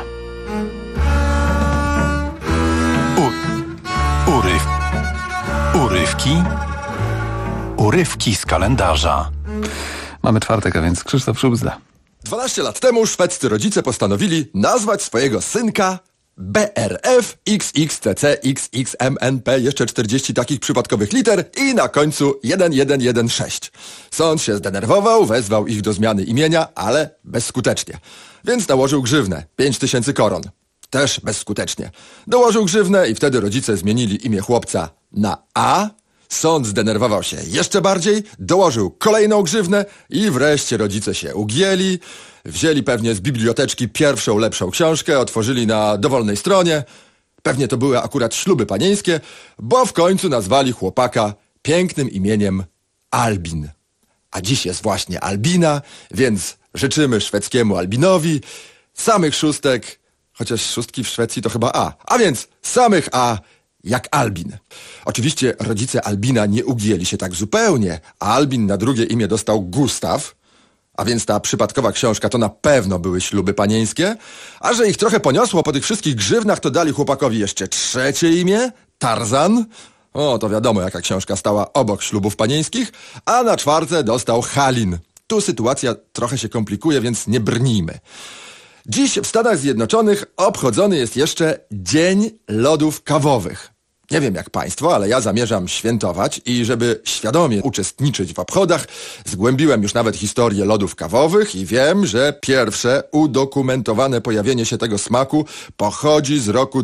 Urywki z kalendarza.
Mamy czwartek, a więc Krzysztof Szubzda.
12 lat temu szwedzcy rodzice postanowili nazwać swojego synka BRF XXCC XXMNP, jeszcze 40 takich przypadkowych liter i na końcu 1116. Sąd się zdenerwował, wezwał ich do zmiany imienia, ale bezskutecznie. Więc nałożył grzywnę, 5000 koron. Też bezskutecznie. Dołożył grzywnę i wtedy rodzice zmienili imię chłopca na A. Sąd zdenerwował się jeszcze bardziej, dołożył kolejną grzywnę i wreszcie rodzice się ugięli. Wzięli pewnie z biblioteczki pierwszą lepszą książkę, otworzyli na dowolnej stronie. Pewnie to były akurat śluby panieńskie, bo w końcu nazwali chłopaka pięknym imieniem Albin. A dziś jest właśnie Albina, więc życzymy szwedzkiemu Albinowi samych szóstek, chociaż szóstki w Szwecji to chyba A. A więc samych A jak Albin. Oczywiście rodzice Albina nie ugięli się tak zupełnie, a Albin na drugie imię dostał Gustaw, a więc ta przypadkowa książka to na pewno były śluby panieńskie, a że ich trochę poniosło po tych wszystkich grzywnach, to dali chłopakowi jeszcze trzecie imię, Tarzan. O, to wiadomo, jaka książka stała obok ślubów panieńskich, a na czwarte dostał Halin. Tu sytuacja trochę się komplikuje, więc nie brnijmy. Dziś w Stanach Zjednoczonych obchodzony jest jeszcze Dzień Lodów Kawowych. Nie wiem jak państwo, ale ja zamierzam świętować i żeby świadomie uczestniczyć w obchodach, zgłębiłem już nawet historię lodów kawowych i wiem, że pierwsze udokumentowane pojawienie się tego smaku pochodzi z roku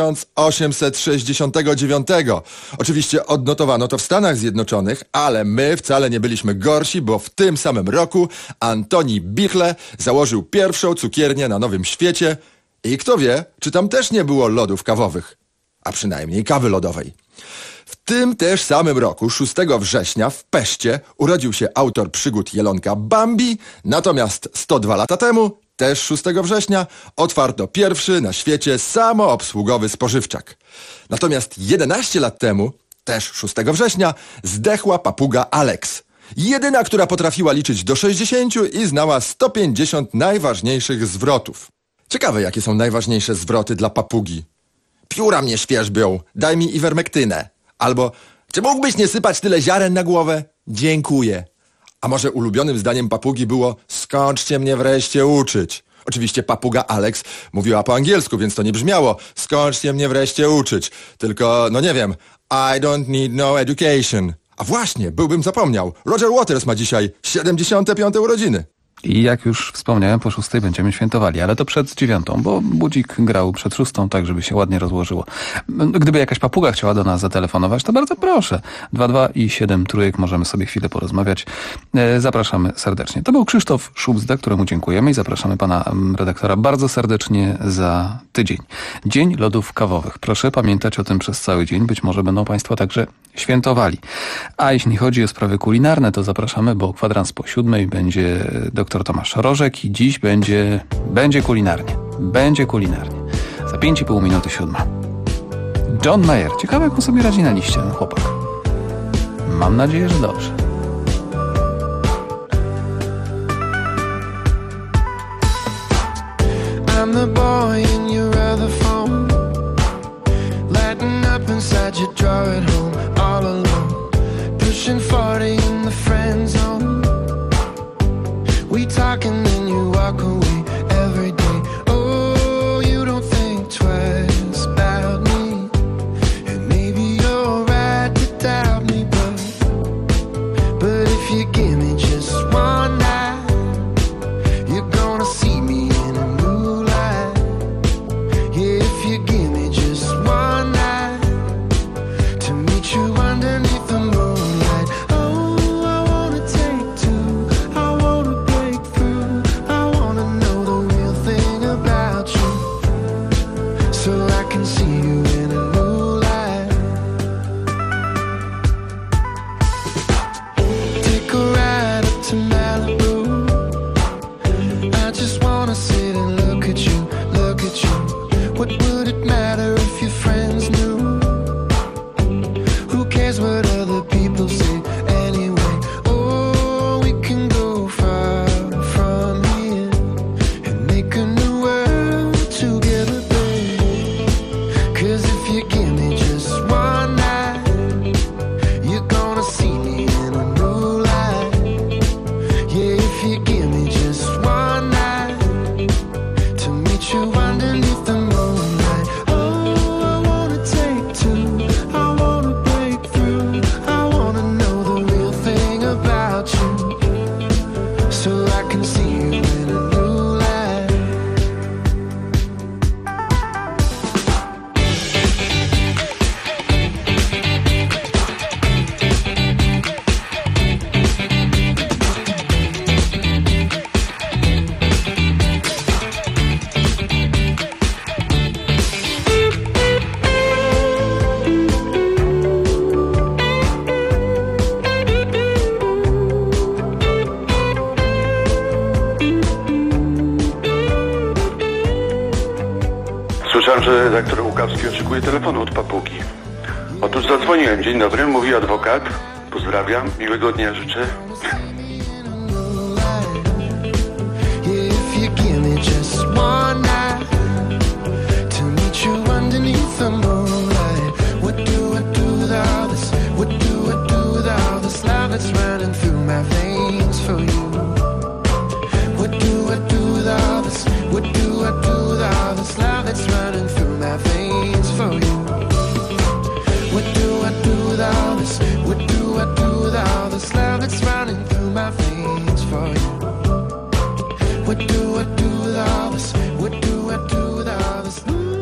1869. Oczywiście odnotowano to w Stanach Zjednoczonych, ale my wcale nie byliśmy gorsi, bo w tym samym roku Antoni Bichle założył pierwszą cukiernię na Nowym Świecie i kto wie, czy tam też nie było lodów kawowych. A przynajmniej kawy lodowej. W tym też samym roku, 6 września, w Peszcie urodził się autor przygód Jelonka Bambi, natomiast 102 lata temu, też 6 września, otwarto pierwszy na świecie samoobsługowy spożywczak. Natomiast 11 lat temu, też 6 września, zdechła papuga Alex. Jedyna, która potrafiła liczyć do 60 i znała 150 najważniejszych zwrotów. Ciekawe, jakie są najważniejsze zwroty dla papugi. Pióra mnie świerzbią, daj mi iwermektynę. Albo, czy mógłbyś nie sypać tyle ziaren na głowę? Dziękuję. A może ulubionym zdaniem papugi było, skończcie mnie wreszcie uczyć. Oczywiście papuga Alex mówiła po angielsku, więc to nie brzmiało, skończcie mnie wreszcie uczyć. Tylko, no nie wiem, I don't need no education. A właśnie, byłbym zapomniał, Roger Waters ma dzisiaj 75. urodziny.
I jak już wspomniałem, po 6 będziemy świętowali, ale to przed 9, bo budzik grał przed 6, tak żeby się ładnie rozłożyło. Gdyby jakaś papuga chciała do nas zatelefonować, to bardzo proszę. 22 i 7 trójek, możemy sobie chwilę porozmawiać. Zapraszamy serdecznie. To był Krzysztof Szubzda, któremu dziękujemy i zapraszamy pana redaktora bardzo serdecznie za tydzień. Dzień lodów kawowych. Proszę pamiętać o tym przez cały dzień. Być może będą państwo także świętowali. A jeśli chodzi o sprawy kulinarne, to zapraszamy, bo kwadrans po 7 będzie dr Tomasz Rożek i dziś będzie kulinarnie. Będzie kulinarnie. Za 5,5 minuty 7. John Mayer. Ciekawe, jak on sobie radzi na liście, ten chłopak. Mam nadzieję, że dobrze.
I'm the boy in your other phone, lighting up inside your drawer at home, all alone, pushing 40 in the friend zone. We talk and then you walk away every day. Oh, you don't think twice about me, and maybe you're right to doubt me, but if you give me just one night, you're gonna see me in a new light. Yeah, if you give me just one night to meet you underneath the moonlight. Oh, I wanna take two, I wanna break through, I wanna know the real thing about you, so I can see you in a new light. Take a ride up to Malibu, I just wanna sit and look at you, look at you. What would it matter if your friends knew? Who cares what other people say anyway? Oh, we can go far from here and make a new world together, babe. 'Cause if you give me just one night, you're gonna see me in a new light. Yeah, if you give me just one night to meet you underneath the moonlight. Oh, I wanna take two, I wanna break through, I wanna know the real thing about you, so I can see you in a new light.
Słyszałem, że redaktor Łukawski oczekuje telefonu od papugi. Otóż zadzwoniłem. Dzień dobry, mówi adwokat. Pozdrawiam, miłego dnia życzę.
Yeah, if you give me just one night to meet you underneath the moonlight. What do I do with all this? What do I do with all this love that's running through my veins for you? What do I do with all this? What do I do with all this love that's running through my veins for you? What do I do with all this? What do I do with all this love that's running through my veins for you? What do I do with all this? What do I do with all this?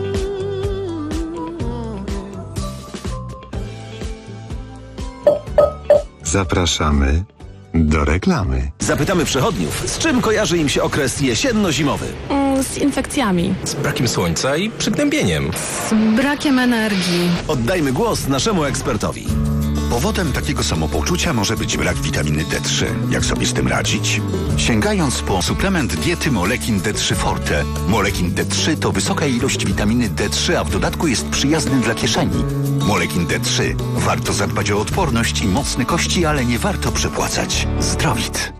Zapraszamy do reklamy.
Zapytamy przechodniów, z czym kojarzy im się okres jesienno-zimowy.
Z infekcjami.
Z brakiem słońca i przygnębieniem.
Z brakiem energii.
Oddajmy głos naszemu ekspertowi.
Powodem takiego samopoczucia może być brak witaminy D3. Jak sobie z tym radzić? Sięgając po suplement diety Molekin D3 Forte. Molekin D3 to wysoka ilość witaminy D3, a w dodatku jest przyjazny dla kieszeni. Molekin D3. Warto zadbać o odporność i mocne kości, ale nie warto przepłacać. Zdrowit.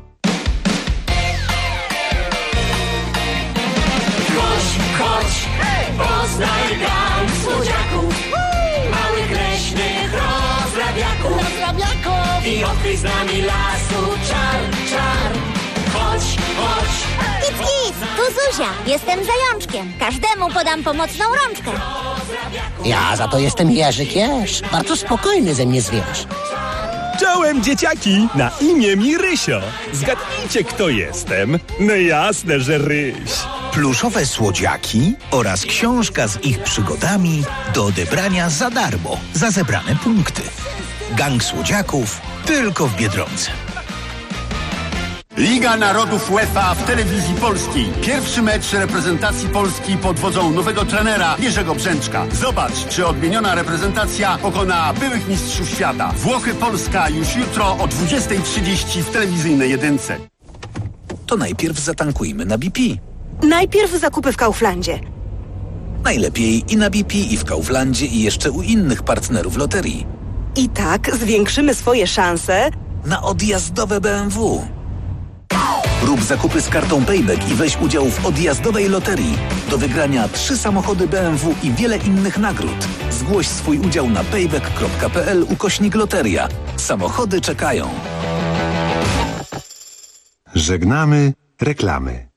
Chodź, poznaj gang słodziaków, małych leśnych rozrabiaków i odkryj z nami lasu czar. Chodź.
Nic, tu Zuzia, jestem zajączkiem. Każdemu podam pomocną rączkę.
Ja za to jestem Jerzy Kierz. Bardzo spokojny ze mnie zwierz.
Czołem, dzieciaki! Na imię mi Rysio. Zgadnijcie, kto jestem. No jasne, że Ryś.
Pluszowe słodziaki oraz książka z ich przygodami do odebrania za darmo, za zebrane punkty. Gang słodziaków tylko w Biedronce.
Liga Narodów UEFA w telewizji polskiej. Pierwszy mecz reprezentacji Polski pod wodzą nowego trenera Jerzego Brzęczka. Zobacz, czy odmieniona reprezentacja pokona byłych mistrzów świata. Włochy-Polska już jutro o 20:30 w telewizyjnej jedynce.
To najpierw zatankujmy na BP.
Najpierw zakupy w Kauflandzie.
Najlepiej i na BP, i w Kauflandzie, i jeszcze u innych partnerów loterii.
I tak zwiększymy swoje szanse
na odjazdowe BMW. Rób zakupy z kartą Payback i weź udział w odjazdowej loterii. Do wygrania 3 samochody BMW i wiele innych nagród. Zgłoś swój udział na payback.pl/loteria. Samochody czekają.
Żegnamy reklamy.